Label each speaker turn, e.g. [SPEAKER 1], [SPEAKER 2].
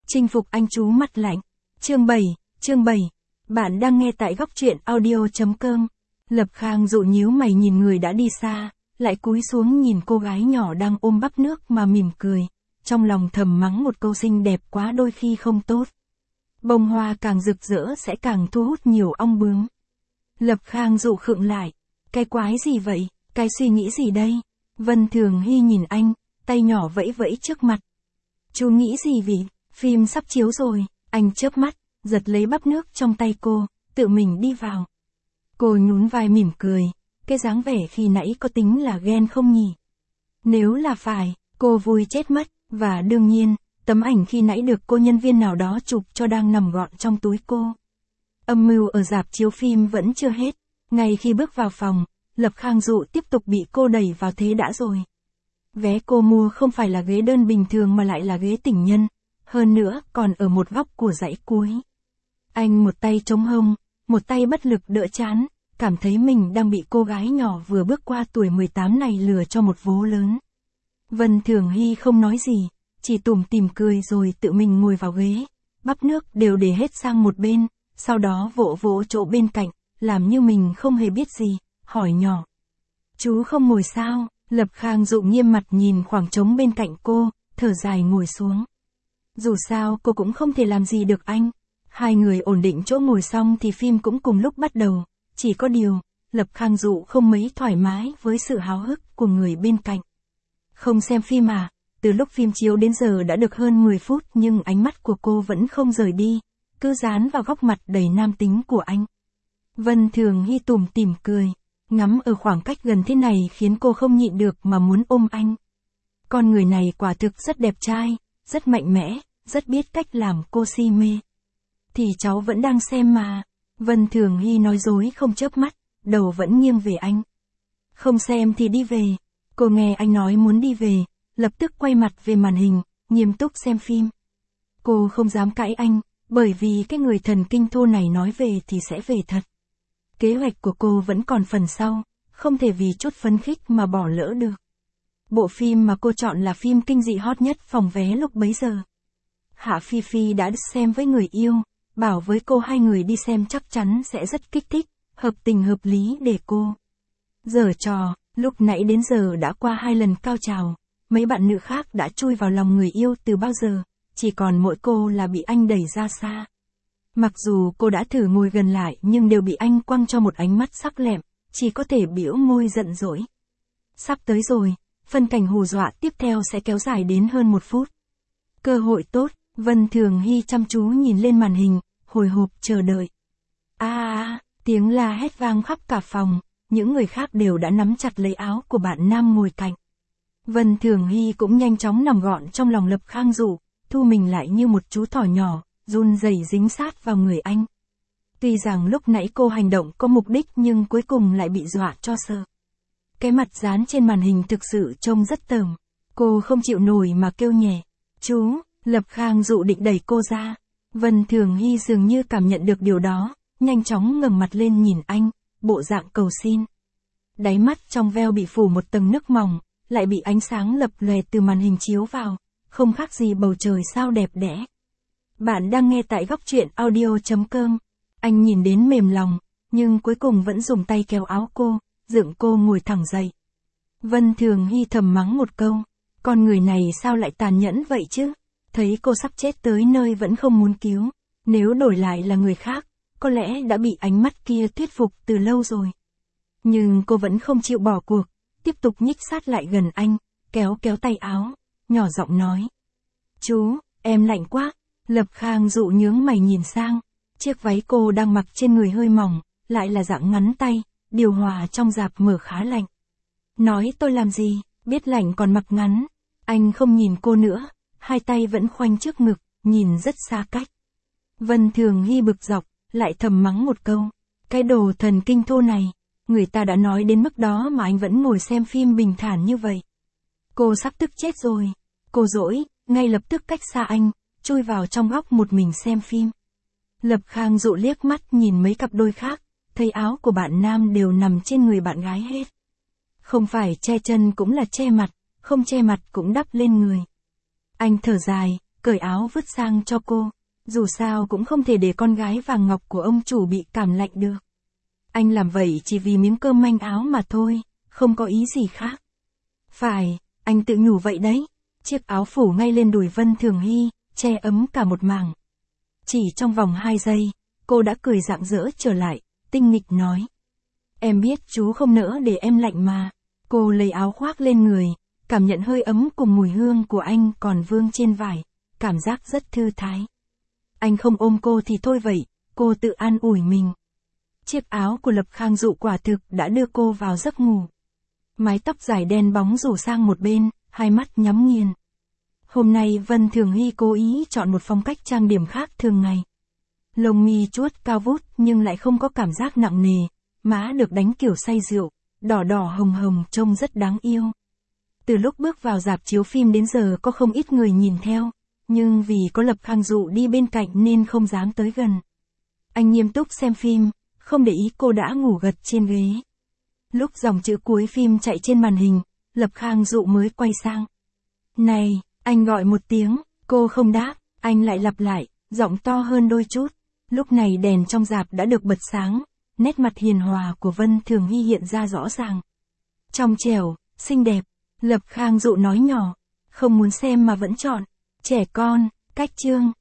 [SPEAKER 1] Chinh phục anh chú mặt lạnh. Chương 7. Bạn đang nghe tại góc truyện audio.com. Lập Khang dụ nhíu mày nhìn người đã đi xa, lại cúi xuống nhìn cô gái nhỏ đang ôm bắp nước mà mỉm cười, trong lòng thầm mắng một câu xinh đẹp quá đôi khi không tốt. Bông hoa càng rực rỡ sẽ càng thu hút nhiều ong bướm. Lập Khang dụ khựng lại. Cái quái gì vậy, cái suy nghĩ gì đây? Vân Thường Hy nhìn anh, tay nhỏ vẫy vẫy trước mặt. Chú nghĩ gì vậy? Phim sắp chiếu rồi. Anh chớp mắt, giật lấy bắp nước trong tay cô, tự mình đi vào. Cô nhún vai mỉm cười, cái dáng vẻ khi nãy có tính là ghen không nhỉ? Nếu là phải, cô vui chết mất, và đương nhiên, tấm ảnh khi nãy được cô nhân viên nào đó chụp cho đang nằm gọn trong túi cô. Âm mưu ở rạp chiếu phim vẫn chưa hết, ngay khi bước vào phòng, Lập Khang dụ tiếp tục bị cô đẩy vào thế đã rồi. Vé cô mua không phải là ghế đơn bình thường mà lại là ghế tình nhân, hơn nữa còn ở một góc của dãy cuối. Anh một tay chống hông, một tay bất lực đỡ trán, cảm thấy mình đang bị cô gái nhỏ vừa bước qua tuổi 18 này lừa cho một vố lớn. Vân Thường Hy không nói gì, chỉ tủm tỉm cười rồi tự mình ngồi vào ghế, bắp nước đều để hết sang một bên, sau đó vỗ vỗ chỗ bên cạnh, làm như mình không hề biết gì, hỏi nhỏ. Chú không ngồi sao? Lập Khang dụ nghiêm mặt nhìn khoảng trống bên cạnh cô, thở dài ngồi xuống. Dù sao cô cũng không thể làm gì được anh. Hai người ổn định chỗ ngồi xong thì phim cũng cùng lúc bắt đầu, chỉ có điều, Lập Khang dụ không mấy thoải mái với sự háo hức của người bên cạnh. Không xem phim à? Từ lúc phim chiếu đến giờ đã được hơn 10 phút nhưng ánh mắt của cô vẫn không rời đi, cứ dán vào góc mặt đầy nam tính của anh. Vân Thường Hy tủm tỉm cười, ngắm ở khoảng cách gần thế này khiến cô không nhịn được mà muốn ôm anh. Con người này quả thực rất đẹp trai, rất mạnh mẽ, rất biết cách làm cô si mê. Thì cháu vẫn đang xem mà. Vân Thường Hy nói dối không chớp mắt, đầu vẫn nghiêng về anh. Không xem thì đi về. Cô nghe anh nói muốn đi về, lập tức quay mặt về màn hình, nghiêm túc xem phim. Cô không dám cãi anh, bởi vì cái người thần kinh thô này nói về thì sẽ về thật. Kế hoạch của cô vẫn còn phần sau, không thể vì chút phấn khích mà bỏ lỡ được. Bộ phim mà cô chọn là phim kinh dị hot nhất phòng vé lúc bấy giờ. Hạ Phi Phi đã xem với người yêu, bảo với cô hai người đi xem chắc chắn sẽ rất kích thích, hợp tình hợp lý để cô. Giở trò, lúc nãy đến giờ đã qua 2 lần cao trào, mấy bạn nữ khác đã chui vào lòng người yêu từ bao giờ, chỉ còn mỗi cô là bị anh đẩy ra xa. Mặc dù cô đã thử ngồi gần lại nhưng đều bị anh quăng cho một ánh mắt sắc lẹm, chỉ có thể bĩu môi giận dỗi. Sắp tới rồi, phân cảnh hù dọa tiếp theo sẽ kéo dài đến hơn 1 phút. Cơ hội tốt, Vân Thường Hy chăm chú nhìn lên màn hình, hồi hộp chờ đợi. Tiếng la hét vang khắp cả phòng, những người khác đều đã nắm chặt lấy áo của bạn nam ngồi cạnh. Vân Thường Hy cũng nhanh chóng nằm gọn trong lòng Lập Khang dụ, thu mình lại như một chú thỏ nhỏ, run rẩy dính sát vào người anh. Tuy rằng lúc nãy cô hành động có mục đích nhưng cuối cùng lại bị dọa cho sợ. Cái mặt dán trên màn hình thực sự trông rất tởm. Cô không chịu nổi mà kêu nhẹ. Chú, Lập Khang dụ định đẩy cô ra. Vân Thường Hy dường như cảm nhận được điều đó, nhanh chóng ngẩng mặt lên nhìn anh, bộ dạng cầu xin. Đáy mắt trong veo bị phủ một tầng nước mỏng, lại bị ánh sáng lập lòe từ màn hình chiếu vào, không khác gì bầu trời sao đẹp đẽ. Bạn đang nghe tại góc truyện audio.com. Anh nhìn đến mềm lòng, nhưng cuối cùng vẫn dùng tay kéo áo cô, dựng cô ngồi thẳng dậy. Vân Thường Hy thầm mắng một câu, con người này sao lại tàn nhẫn vậy chứ? Thấy cô sắp chết tới nơi vẫn không muốn cứu, nếu đổi lại là người khác, có lẽ đã bị ánh mắt kia thuyết phục từ lâu rồi. Nhưng cô vẫn không chịu bỏ cuộc, tiếp tục nhích sát lại gần anh, kéo tay áo, nhỏ giọng nói. Chú, em lạnh quá. Lập Khang dụ nhướng mày nhìn sang, chiếc váy cô đang mặc trên người hơi mỏng, lại là dạng ngắn tay, điều hòa trong rạp mở khá lạnh. Nói tôi làm gì, biết lạnh còn mặc ngắn. Anh không nhìn cô nữa, hai tay vẫn khoanh trước ngực, nhìn rất xa cách. Vân Thường Hy bực dọc, lại thầm mắng một câu. Cái đồ thần kinh thô này, người ta đã nói đến mức đó mà anh vẫn ngồi xem phim bình thản như vậy. Cô sắp tức chết rồi. Cô dỗi, ngay lập tức cách xa anh, chui vào trong góc một mình xem phim. Lập Khang dụ liếc mắt nhìn mấy cặp đôi khác, thấy áo của bạn nam đều nằm trên người bạn gái hết. Không phải che chân cũng là che mặt, không che mặt cũng đắp lên người. Anh thở dài, cởi áo vứt sang cho cô. Dù sao cũng không thể để con gái vàng ngọc của ông chủ bị cảm lạnh được. Anh làm vậy chỉ vì miếng cơm manh áo mà thôi, không có ý gì khác. Phải, anh tự nhủ vậy đấy. Chiếc áo phủ ngay lên đùi Vân Thường Hy, che ấm cả một mảng. Chỉ trong vòng 2 giây, cô đã cười rạng rỡ trở lại, tinh nghịch nói. Em biết chú không nỡ để em lạnh mà. Cô lấy áo khoác lên người, cảm nhận hơi ấm cùng mùi hương của anh còn vương trên vải, cảm giác rất thư thái. Anh không ôm cô thì thôi vậy, cô tự an ủi mình. Chiếc áo của Lập Khang Dụ quả thực đã đưa cô vào giấc ngủ. Mái tóc dài đen bóng rủ sang một bên, hai mắt nhắm nghiền. Hôm nay Vân Thường Hy cố ý chọn một phong cách trang điểm khác thường ngày. Lông mi chuốt cao vút nhưng lại không có cảm giác nặng nề, má được đánh kiểu say rượu, đỏ đỏ hồng hồng trông rất đáng yêu. Từ lúc bước vào rạp chiếu phim đến giờ có không ít người nhìn theo, nhưng vì có Lập Khang Dụ đi bên cạnh nên không dám tới gần. Anh nghiêm túc xem phim, không để ý cô đã ngủ gật trên ghế. Lúc dòng chữ cuối phim chạy trên màn hình, Lập Khang Dụ mới quay sang. Này, anh gọi một tiếng, cô không đáp, anh lại lặp lại, giọng to hơn đôi chút. Lúc này đèn trong rạp đã được bật sáng, nét mặt hiền hòa của Vân Thường Hy hiện ra rõ ràng. Trong trẻo, xinh đẹp, Lập Khang Dụ nói nhỏ, không muốn xem mà vẫn chọn. Trẻ con, cách chương.